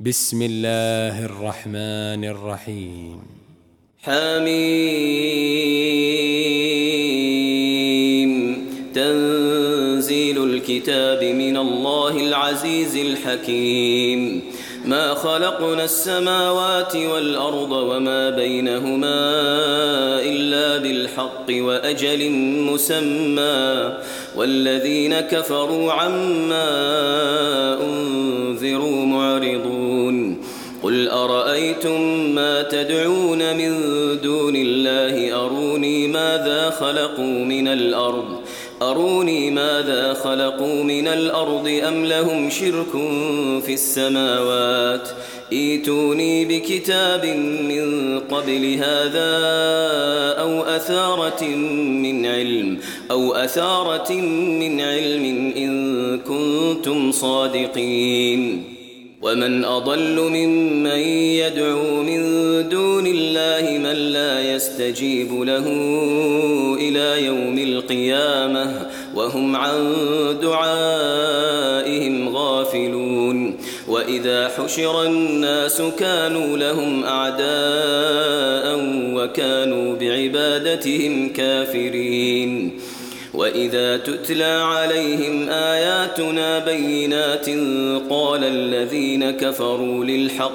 بسم الله الرحمن الرحيم. حميم. تنزيل الكتاب من الله العزيز الحكيم. ما خلقنا السماوات والأرض وما بينهما إلا بالحق وأجل مسمى، والذين كفروا عما أنذروا معرضون. قل أرأيتم ما تدعون من دون الله أروني ماذا خلقوا من الأرض أم لهم شرك في السماوات. ائتوني بكتاب من قبل هذا أو أثارة من علم إن كنتم صادقين. ومن أضل ممن يدعو من دون الله من لا يستجيب له إلى يوم القيامة وهم عن دعائهم غافلون. وإذا حشر الناس كانوا لهم أعداء وكانوا بعبادتهم كافرين. وإذا تتلى عليهم آياتنا بينات قال الذين كفروا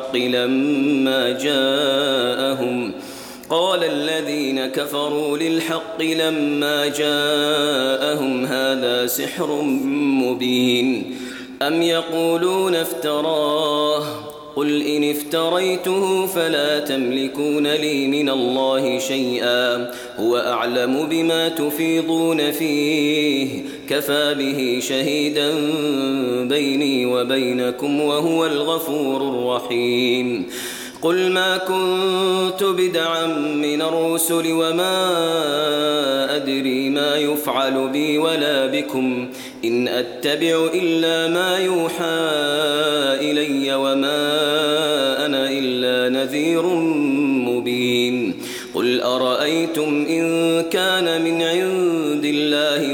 للحق لما جاءهم هذا سحر مبين. أم يقولون افتراه قل إن افتريته فلا تملكون لي من الله شيئا هو أعلم بما تفيضون فيه كفى به شهيدا بيني وبينكم وهو الغفور الرحيم. قل ما كنت بدعا من الرسل وما أدري ما يفعل بي ولا بكم إن أتبع إلا ما يوحى إلي وما أنا إلا نذير مبين. قل أرأيتم إن كان من عند الله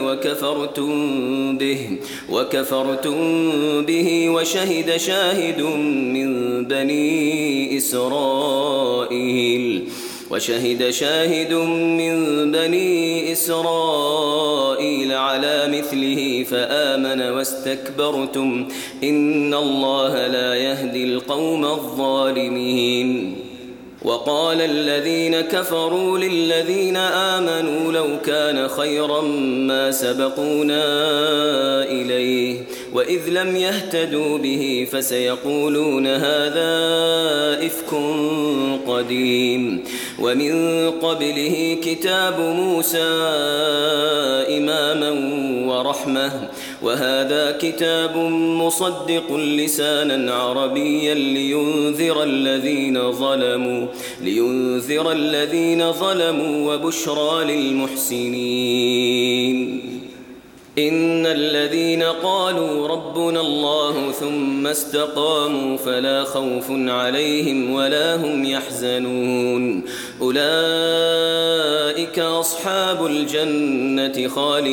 وكفرتم به وشهد شاهد من بني إسرائيل على مثله فآمن واستكبرتم إن الله لا يهدي القوم الظالمين. وقال الذين كفروا للذين آمنوا لو كان خيرا ما سبقونا إليه وإذ لم يهتدوا به فسيقولون هذا إفك قديم. ومن قبله كتاب موسى إماما ورحمة وهذا كتاب مصدق لسانا عربيا لينذر الذين ظلموا وبشرى للمحسنين. إن الذين قالوا ربنا الله ثم استقاموا فلا خوف عليهم ولا هم يحزنون أولئك أصحاب الجنة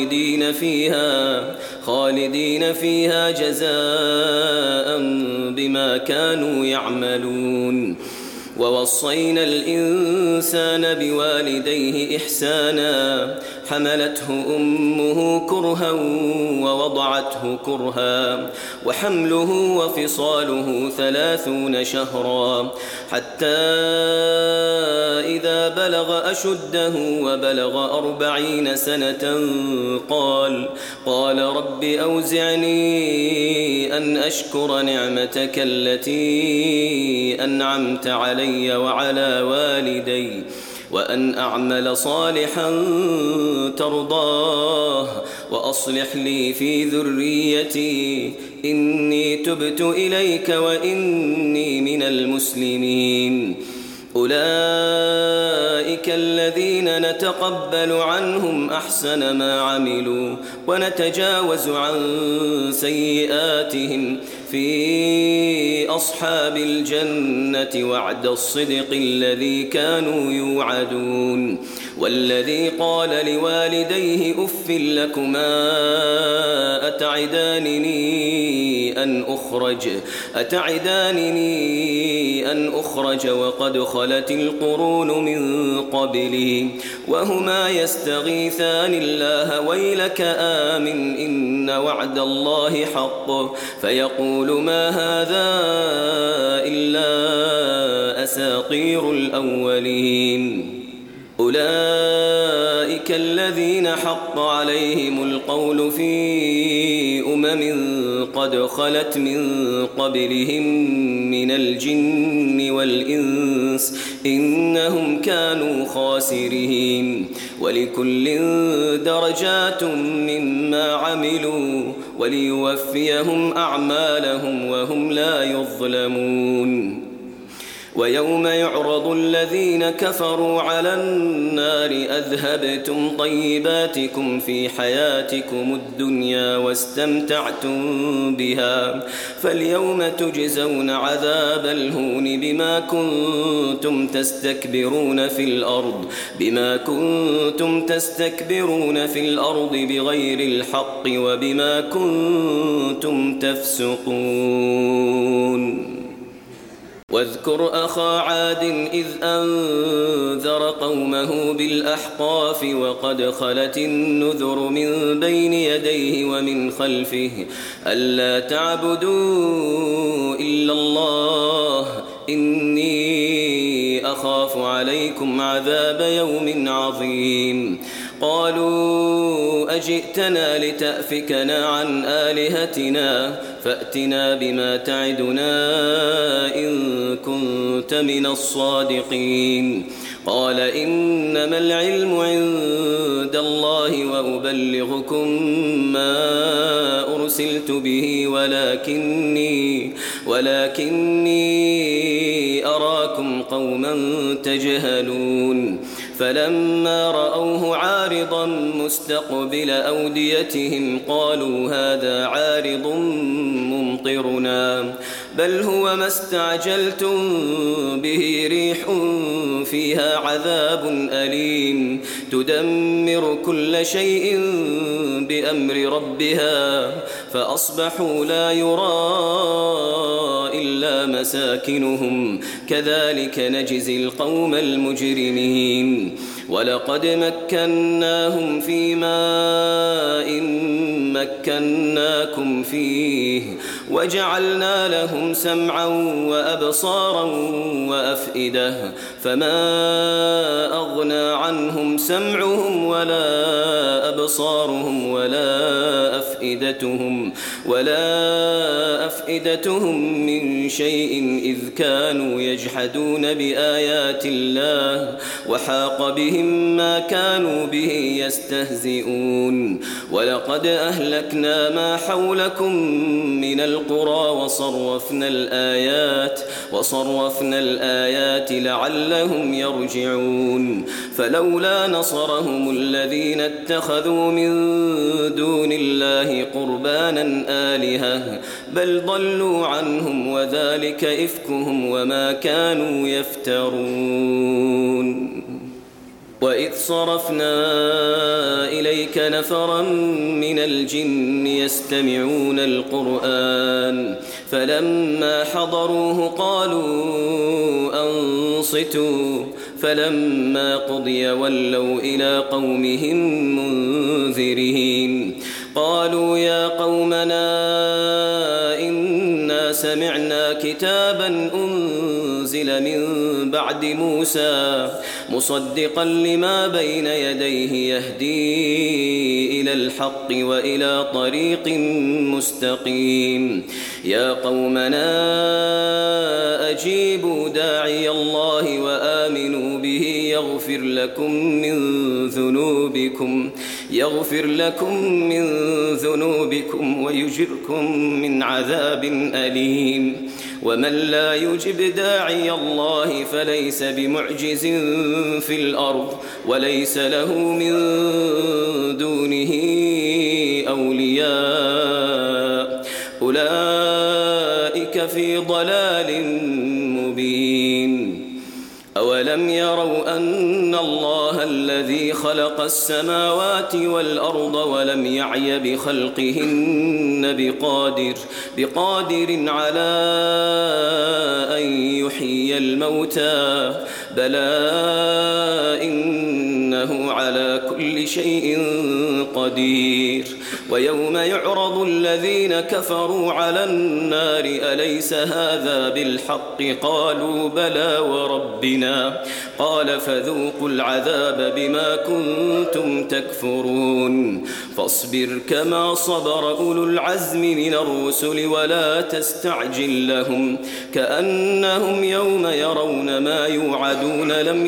خالدين فيها جزاء بما كانوا يعملون. ووصينا الإنسان بوالديه إحسانا حملته أمه كرها ووضعته كرها وحمله وفصاله 30 شهرا حتى إذا بلغ أشده وبلغ 40 سنة قال رب أوزعني أن أشكر نعمتك التي أنعمت علي وعلى والدي وأن أعمل صالحا ترضاه وأصلح لي في ذريتي إني تبت إليك وإني من المسلمين. أولئك الذين نتقبل عنهم أحسن ما عملوا ونتجاوز عن سيئاتهم في أصحاب الجنة وعد الصدق الذي كانوا يوعدون. والذي قال لوالديه أف لكما أتعدانني لمن أخرج وقد خلت القرون من قبله وهما يستغيثان الله ويلك آمن إن وعد الله حق فيقول ما هذا إلا أساطير الأولين أولئك الذين حق عليهم القول في قد خلت من قبلهم من الجن والإنس إنهم كانوا خاسرين ولكل درجات مما عملوا وليوفيهم أعمالهم وهم لا يظلمون ويوم يعرض الذين كفروا على النار أذهبتم طيباتكم في حياتكم الدنيا واستمتعتم بها فاليوم تجزون عذاب الهون بما كنتم تستكبرون في الأرض بغير الحق وبما كنتم تفسقون واذكر أخا عاد إذ أنذر قومه بالأحقاف وقد خلت النذر من بين يديه ومن خلفه ألا تعبدوا إلا الله إني أخاف عليكم عذاب يوم عظيم قالوا أجئتنا لتأفكنا عن آلهتنا فأتنا بما تعدنا إن كنت من الصادقين قال إنما العلم عند الله وأبلغكم ما أرسلت به ولكني أراكم قوما تجهلون فلما رأوه عارضا مستقبل أوديتهم قالوا هذا عارض ممطرنا بل هو ما استعجلتم به ريح فيها عذاب أليم تدمر كل شيء بأمر ربها فأصبحوا لا يرى إلا مساكنهم كذلك نجزي القوم المجرمين ولقد مكناهم في ماء مكناكم فيه وجعلنا لهم سمعا وأبصارا وأفئدة فما أغنى عنهم سمعهم ولا أبصارهم ولا أفئدتهم من شيء إذ كانوا يجحدون بآيات الله وحاق بهم ما كانوا به يستهزئون ولقد أهلكنا ما حولكم من القرى وصرفنا الآيات لعلهم يرجعون فلولا نصرهم الذين اتخذوا من دون الله قربانا آلهة بل ضلوا عنهم وذلك إفكهم وما كانوا يفترون وإذ صرفنا إليك نفرا من الجن يستمعون القرآن فلما حضروه قالوا أنصتوا فلما قضي ولوا إلى قومهم منذرين قالوا يا قومنا إنا سمعنا كتابا أنزل من بعد موسى مصدقا لما بين يديه يهدي إلى الحق وإلى طريق مستقيم يا قومنا أجيبوا داعي الله وآمنوا به يغفر لكم من ذنوبكم ويجركم من عذاب أليم ومن لا يجب داعي الله فليس بمعجز في الأرض وليس له من دونه أولياء أولئك في ضلال مبين أولم يروا أن الله الذي خلق السماوات والأرض ولم يعي بخلقهن بقادر على أن يحيي يحيي الموتى بلى إنه على كل شيء قدير ويوم يعرض الذين كفروا على النار أليس هذا بالحق قالوا بلى وربنا قال فذوقوا العذاب بما كنتم تكفرون فاصبر كما صبر أولو العزم من الرسل ولا تستعجل لهم كأنهم يوم يرون ما يوعدون لم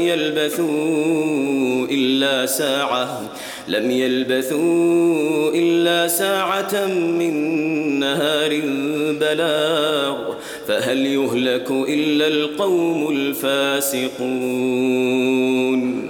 يلبثوا إلا ساعة من نهار بلاغ فهل يهلك إلا القوم الفاسقون